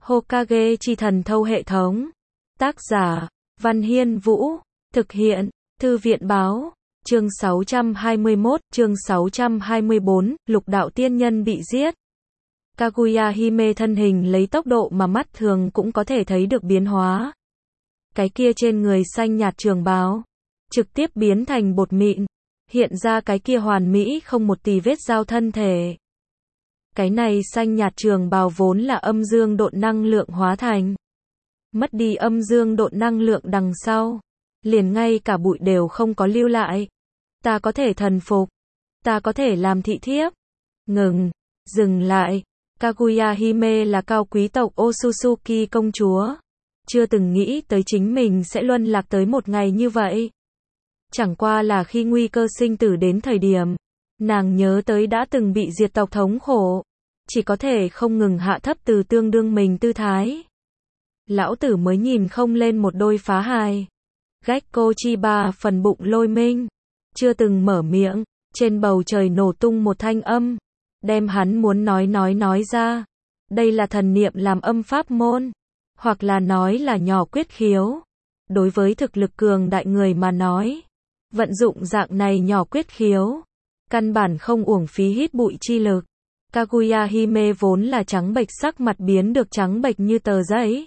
Hokage chi thần thâu hệ thống. Tác giả, Văn Hiên Vũ. Thực hiện, Thư viện báo. Chương 621, chương 624, Lục đạo tiên nhân bị giết. Kaguya Hime thân hình lấy tốc độ mà mắt thường cũng có thể thấy được biến hóa. Cái kia trên người xanh nhạt trường bào, trực tiếp biến thành bột mịn, hiện ra cái kia hoàn mỹ không một tì vết giao thân thể. Cái này xanh nhạt trường bào vốn là âm dương độn năng lượng hóa thành. Mất đi âm dương độn năng lượng đằng sau, liền ngay cả bụi đều không có lưu lại. Ta có thể thần phục, ta có thể làm thị thiếp. Dừng lại. Kaguya Hime là cao quý tộc Otsutsuki công chúa. Chưa từng nghĩ tới chính mình sẽ luân lạc tới một ngày như vậy. Chẳng qua là khi nguy cơ sinh tử đến thời điểm, nàng nhớ tới đã từng bị diệt tộc thống khổ, chỉ có thể không ngừng hạ thấp từ tương đương mình tư thái. Lão tử mới nhìn không lên một đôi phá hài. Gekko Chiba phần bụng lôi minh, chưa từng mở miệng, trên bầu trời nổ tung một thanh âm, đem hắn muốn nói ra. Đây là thần niệm làm âm pháp môn, hoặc là nói là nhỏ quyết khiếu. Đối với thực lực cường đại người mà nói, vận dụng dạng này nhỏ quyết khiếu, căn bản không uổng phí hít bụi chi lực. Kaguya Hime vốn là trắng bệch, sắc mặt biến được trắng bệch như tờ giấy.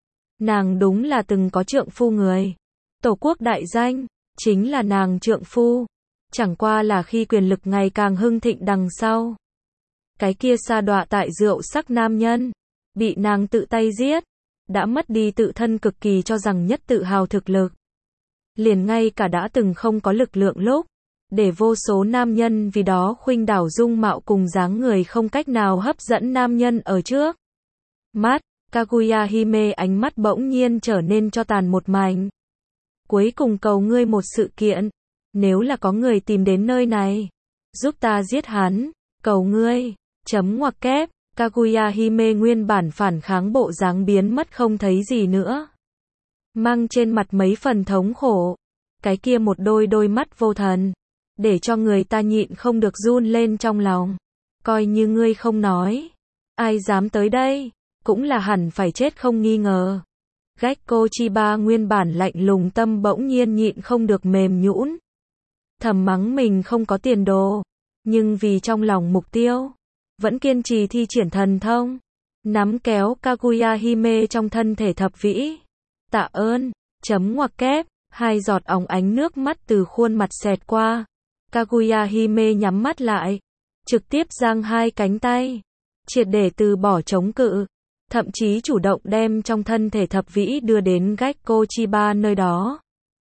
Nàng đúng là từng có trượng phu người. Tổ quốc đại danh, chính là nàng trượng phu. Chẳng qua là khi quyền lực ngày càng hưng thịnh đằng sau, cái kia sa đọa tại rượu sắc nam nhân, bị nàng tự tay giết, đã mất đi tự thân cực kỳ cho rằng nhất tự hào thực lực. Liền ngay cả đã từng không có lực lượng lúc, để vô số nam nhân vì đó khuynh đảo dung mạo cùng dáng người không cách nào hấp dẫn nam nhân ở trước mắt. Kaguya Hime ánh mắt bỗng nhiên trở nên cho tàn một mảnh. Cuối cùng cầu ngươi một sự kiện, nếu là có người tìm đến nơi này, giúp ta giết hắn, cầu ngươi. Ngoặc kép, Kaguya Hime nguyên bản phản kháng bộ dáng biến mất không thấy gì nữa. Mang trên mặt mấy phần thống khổ, cái kia một đôi mắt vô thần, để cho người ta nhịn không được run lên trong lòng. Coi như ngươi không nói, ai dám tới đây, cũng là hẳn phải chết không nghi ngờ. Gekko Chiba nguyên bản lạnh lùng tâm bỗng nhiên nhịn không được mềm nhũn. Thầm mắng mình không có tiền đồ, nhưng vì trong lòng mục tiêu, vẫn kiên trì thi triển thần thông, nắm kéo Kaguya Hime trong thân thể thập vĩ. Tạ ơn. Ngoặc kép, hai giọt óng ánh nước mắt từ khuôn mặt xẹt qua. Kaguya Hime nhắm mắt lại, trực tiếp giang hai cánh tay, triệt để từ bỏ chống cự, thậm chí chủ động đem trong thân thể thập vĩ đưa đến Gekko Chiba nơi đó.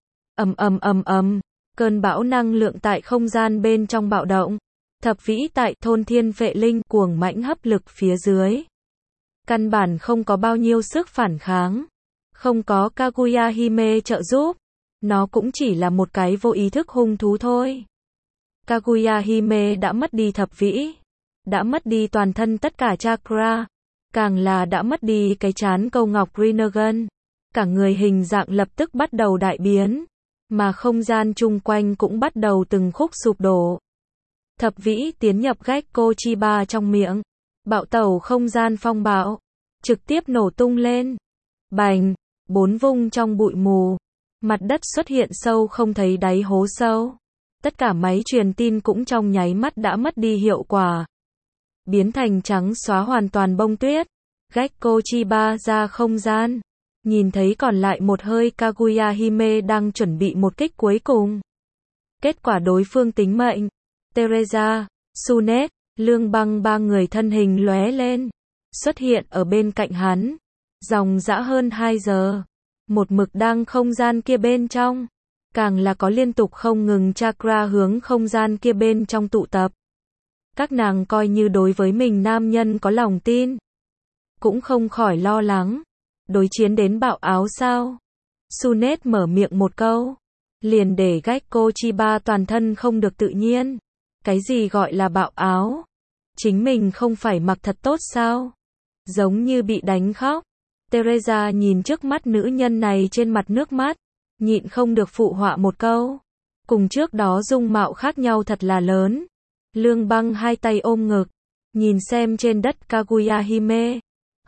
Cơn bão năng lượng tại không gian bên trong bạo động. Thập vĩ tại thôn thiên vệ linh cuồng mãnh hấp lực phía dưới, căn bản không có bao nhiêu sức phản kháng. Không có Kaguya Hime trợ giúp, nó cũng chỉ là một cái vô ý thức hung thú thôi. Kaguya Hime đã mất đi thập vĩ, đã mất đi toàn thân tất cả chakra, càng là đã mất đi cái trán câu ngọc Rinnegan. Cả người hình dạng lập tức bắt đầu đại biến, mà không gian chung quanh cũng bắt đầu từng khúc sụp đổ. Thập vĩ tiến nhập Gekko Chiba trong miệng, bạo tẩu không gian phong bạo, trực tiếp nổ tung lên. Bành, bốn vung trong bụi mù, mặt đất xuất hiện sâu không thấy đáy hố sâu. Tất cả máy truyền tin cũng trong nháy mắt đã mất đi hiệu quả, biến thành trắng xóa hoàn toàn bông tuyết. Gekko Chiba ra không gian, nhìn thấy còn lại một hơi Kaguya Hime đang chuẩn bị một kích cuối cùng. Kết quả đối phương tính mệnh. Teresa, Tsunade, Lương Băng ba người thân hình lóe lên, xuất hiện ở bên cạnh hắn. Dòng dã hơn 2 giờ, một mực đang không gian kia bên trong, càng là có liên tục không ngừng chakra hướng không gian kia bên trong tụ tập. Các nàng coi như đối với mình nam nhân có lòng tin, cũng không khỏi lo lắng. Đối chiến đến bạo áo sao? Tsunade mở miệng một câu, liền để Gekko Chiba toàn thân không được tự nhiên. Cái gì gọi là bạo áo? Chính mình không phải mặc thật tốt sao? Giống như bị đánh khóc. Teresa nhìn trước mắt nữ nhân này trên mặt nước mắt, nhịn không được phụ họa một câu. Cùng trước đó dung mạo khác nhau thật là lớn. Lương Băng hai tay ôm ngực, nhìn xem trên đất Kaguya Hime,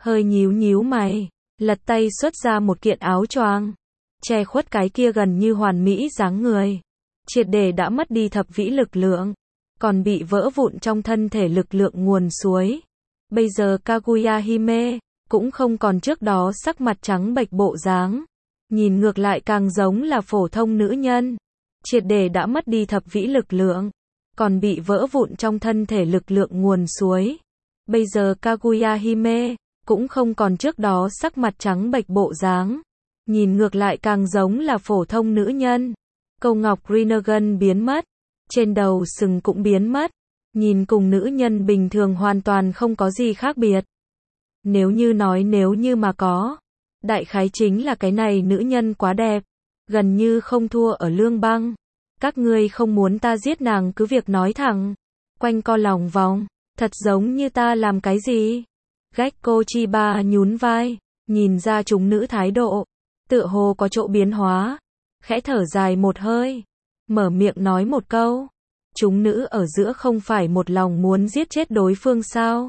hơi nhíu nhíu mày, lật tay xuất ra một kiện áo choàng, che khuất cái kia gần như hoàn mỹ dáng người. Triệt để đã mất đi thập vĩ lực lượng, còn bị vỡ vụn trong thân thể lực lượng nguồn suối. Bây giờ Kaguya Hime cũng không còn trước đó sắc mặt trắng bệch bộ dáng, nhìn ngược lại càng giống là phổ thông nữ nhân. Triệt để đã mất đi thập vĩ lực lượng, còn bị vỡ vụn trong thân thể lực lượng nguồn suối. Bây giờ Kaguya Hime cũng không còn trước đó sắc mặt trắng bệch bộ dáng, nhìn ngược lại càng giống là phổ thông nữ nhân. Câu ngọc Rinnegan biến mất, trên đầu sừng cũng biến mất, nhìn cùng nữ nhân bình thường hoàn toàn không có gì khác biệt. Nếu như mà có, đại khái chính là cái này nữ nhân quá đẹp, gần như không thua ở Lương Băng. Các ngươi không muốn ta giết nàng cứ việc nói thẳng, quanh co lòng vòng, thật giống như ta làm cái gì. Gekko Chiba nhún vai, nhìn ra chúng nữ thái độ, tựa hồ có chỗ biến hóa, khẽ thở dài một hơi, mở miệng nói một câu. Chúng nữ ở giữa không phải một lòng muốn giết chết đối phương sao?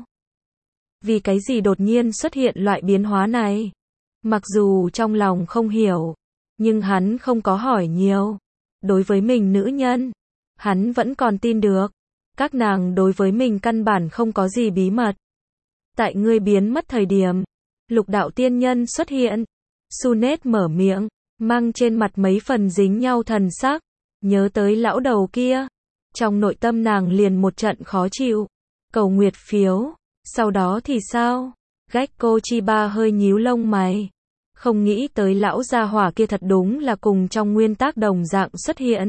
Vì cái gì đột nhiên xuất hiện loại biến hóa này? Mặc dù trong lòng không hiểu, nhưng hắn không có hỏi nhiều. Đối với mình nữ nhân, hắn vẫn còn tin được. Các nàng đối với mình căn bản không có gì bí mật. Tại ngươi biến mất thời điểm, lục đạo tiên nhân xuất hiện. Sunet mở miệng, mang trên mặt mấy phần dính nhau thần sắc, nhớ tới lão đầu kia. Trong nội tâm nàng liền một trận khó chịu. Cầu nguyệt phiếu, sau đó thì sao? Gekko Chiba hơi nhíu lông mày. Không nghĩ tới lão gia hỏa kia thật đúng là cùng trong nguyên tắc đồng dạng xuất hiện.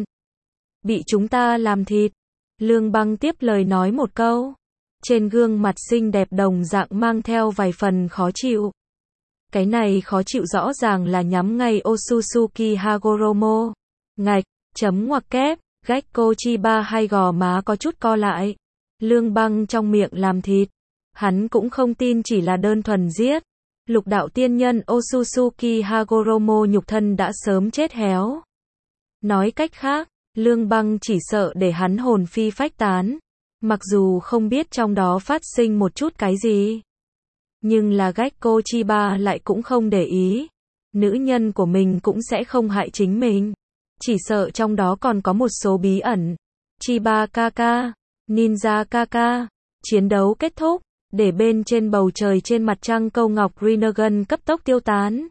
Bị chúng ta làm thịt. Lương Băng tiếp lời nói một câu. Trên gương mặt xinh đẹp đồng dạng mang theo vài phần khó chịu. Cái này khó chịu rõ ràng là nhắm ngay Otsutsuki Hagoromo. Ngạch, chấm ngoặc kép, Gekko Chiba hay gò má có chút co lại. Lương Băng trong miệng làm thịt. Hắn cũng không tin chỉ là đơn thuần giết. Lục đạo tiên nhân Otsutsuki Hagoromo nhục thân đã sớm chết héo. Nói cách khác, Lương Băng chỉ sợ để hắn hồn phi phách tán. Mặc dù không biết trong đó phát sinh một chút cái gì. Nhưng là Gekko Chiba lại cũng không để ý. Nữ nhân của mình cũng sẽ không hại chính mình. Chỉ sợ trong đó còn có một số bí ẩn. Chiba kaka, Ninja kaka, chiến đấu kết thúc. Để bên trên bầu trời trên mặt trăng câu ngọc Rinnegan cấp tốc tiêu tán.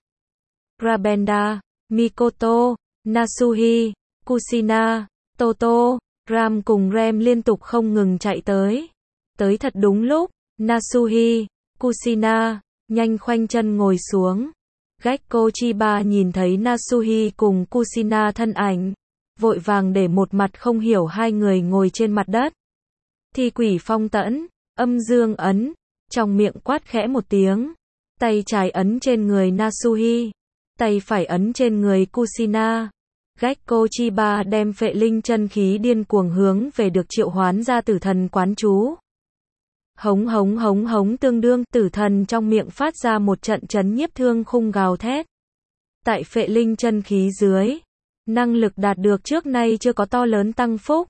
Rabenda, Mikoto, Nasuhi, Kushina, Toto, Ram cùng Rem liên tục không ngừng chạy tới. Tới thật đúng lúc, Nasuhi, Kushina, nhanh khoanh chân ngồi xuống. Gekko Chiba nhìn thấy Nasuhi cùng Kushina thân ảnh, vội vàng để một mặt không hiểu hai người ngồi trên mặt đất. Thi quỷ phong tẫn, âm dương ấn, trong miệng quát khẽ một tiếng, tay trái ấn trên người Nasuhi, tay phải ấn trên người Kushina. Gekko Chiba đem phệ linh chân khí điên cuồng hướng về được triệu hoán ra tử thần quán chú. Hống hống hống hống tương đương, tử thần trong miệng phát ra một trận chấn nhiếp thương khung gào thét. Tại phệ linh chân khí dưới, năng lực đạt được trước nay chưa có to lớn tăng phúc.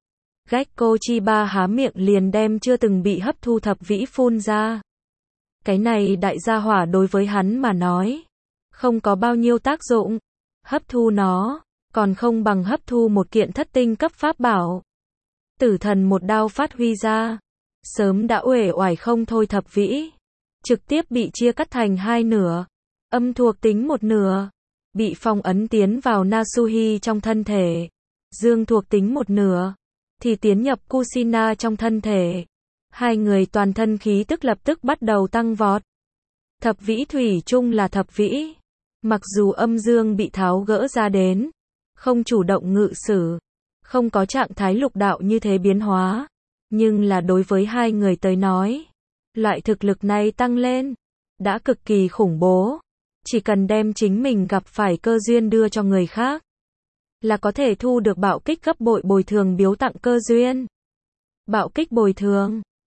Gekko Chiba há miệng liền đem chưa từng bị hấp thu thập vĩ phun ra. Cái này đại gia hỏa đối với hắn mà nói, không có bao nhiêu tác dụng. Hấp thu nó, còn không bằng hấp thu một kiện thất tinh cấp pháp bảo. Tử thần một đao phát huy ra, sớm đã uể oải không thôi thập vĩ. Trực tiếp bị chia cắt thành hai nửa. Âm thuộc tính một nửa, bị phong ấn tiến vào Nasuhi trong thân thể. Dương thuộc tính một nửa, thì tiến nhập Kushina trong thân thể. Hai người toàn thân khí tức lập tức bắt đầu tăng vọt. Thập vĩ thủy chung là thập vĩ. Mặc dù âm dương bị tháo gỡ ra đến, không chủ động ngự sử, không có trạng thái lục đạo như thế biến hóa. Nhưng là đối với hai người tới nói, loại thực lực này tăng lên, đã cực kỳ khủng bố. Chỉ cần đem chính mình gặp phải cơ duyên đưa cho người khác, là có thể thu được bạo kích gấp bội bồi thường biếu tặng cơ duyên. Bạo kích bồi thường,